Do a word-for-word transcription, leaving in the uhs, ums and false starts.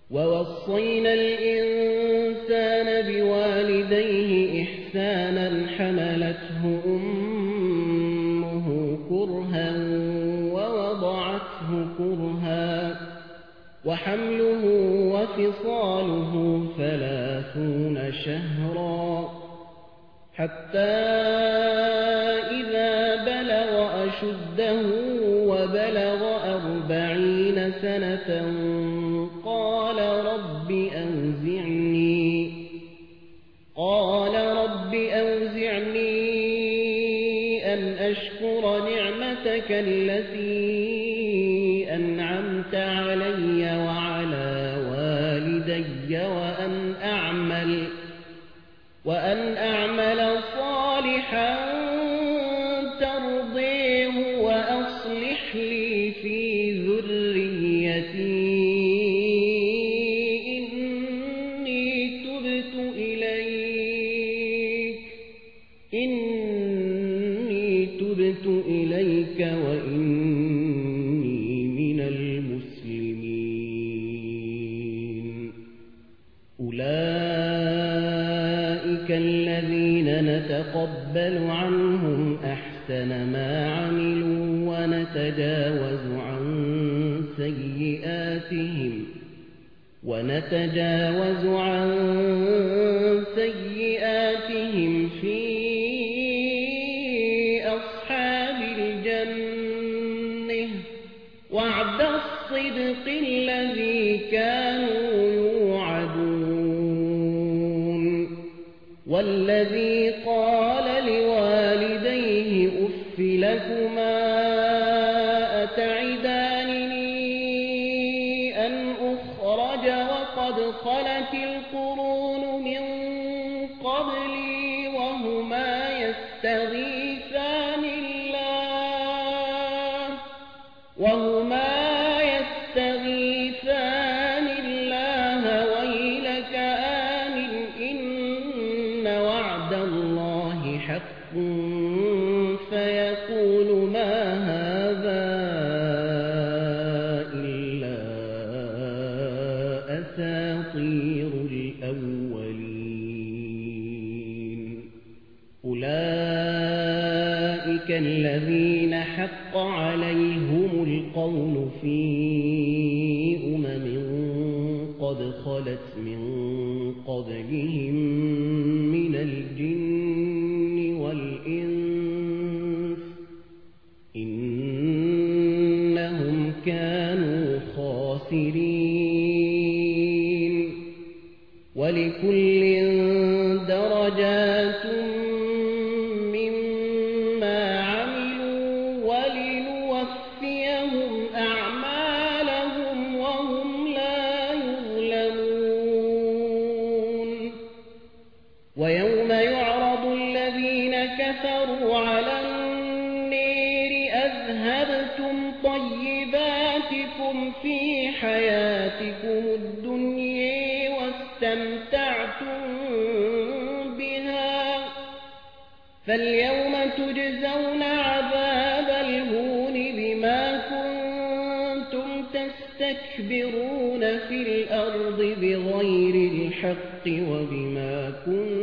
ووصينا الإنسان بوالديه إحسانا حملته أمه كرها ووضعته كرها وحمله وفصاله ثلاثون شهرا حتى إذا بلغ أشده وبلغ أربعين سنة قال رب أوزعني قال رب أوزعني أن أشكر نعمتك التي أنعمت علي وعلى والدي وأن أعمل وأن أعمل صالحا ترضيه وأصلح لي في ذريتي إني تبت إليك إني تبت إليك وإني من المسلمين. أولئك الذين نتقبل عنهم أحسن ما عملوا ونتجاوز عن سيئاتهم ونتجاوز عن سيئاتهم في أصحاب الجنة وعد الصدق الذي كانوا يوعدون. والذي قال لوالديه أف لكما أتعدانني أن أخرج وقد خلت القرون من قبلي وهما يستغيثان الله وهما يستغيثان الله ويلك آمن إن وعد الله حق فيقول ما هذا إلا أساطير الأولين. أولئك الذين حق عليهم القول في أمم قد خلت من قبلهم من الجن والإنس إنهم كانوا خاسرين. ولكل درجات مما عملوا ولنوفيهم أعمالهم وهم لا يظلمون. ويوم يعرض الذين كفروا على النار أذهبتم طيباتكم في حياتكم الدنيا واستمتعتم بها فاليوم تجزون عذاب الهون بما كنتم تستكبرون في الأرض بغير الحق وبما كنتم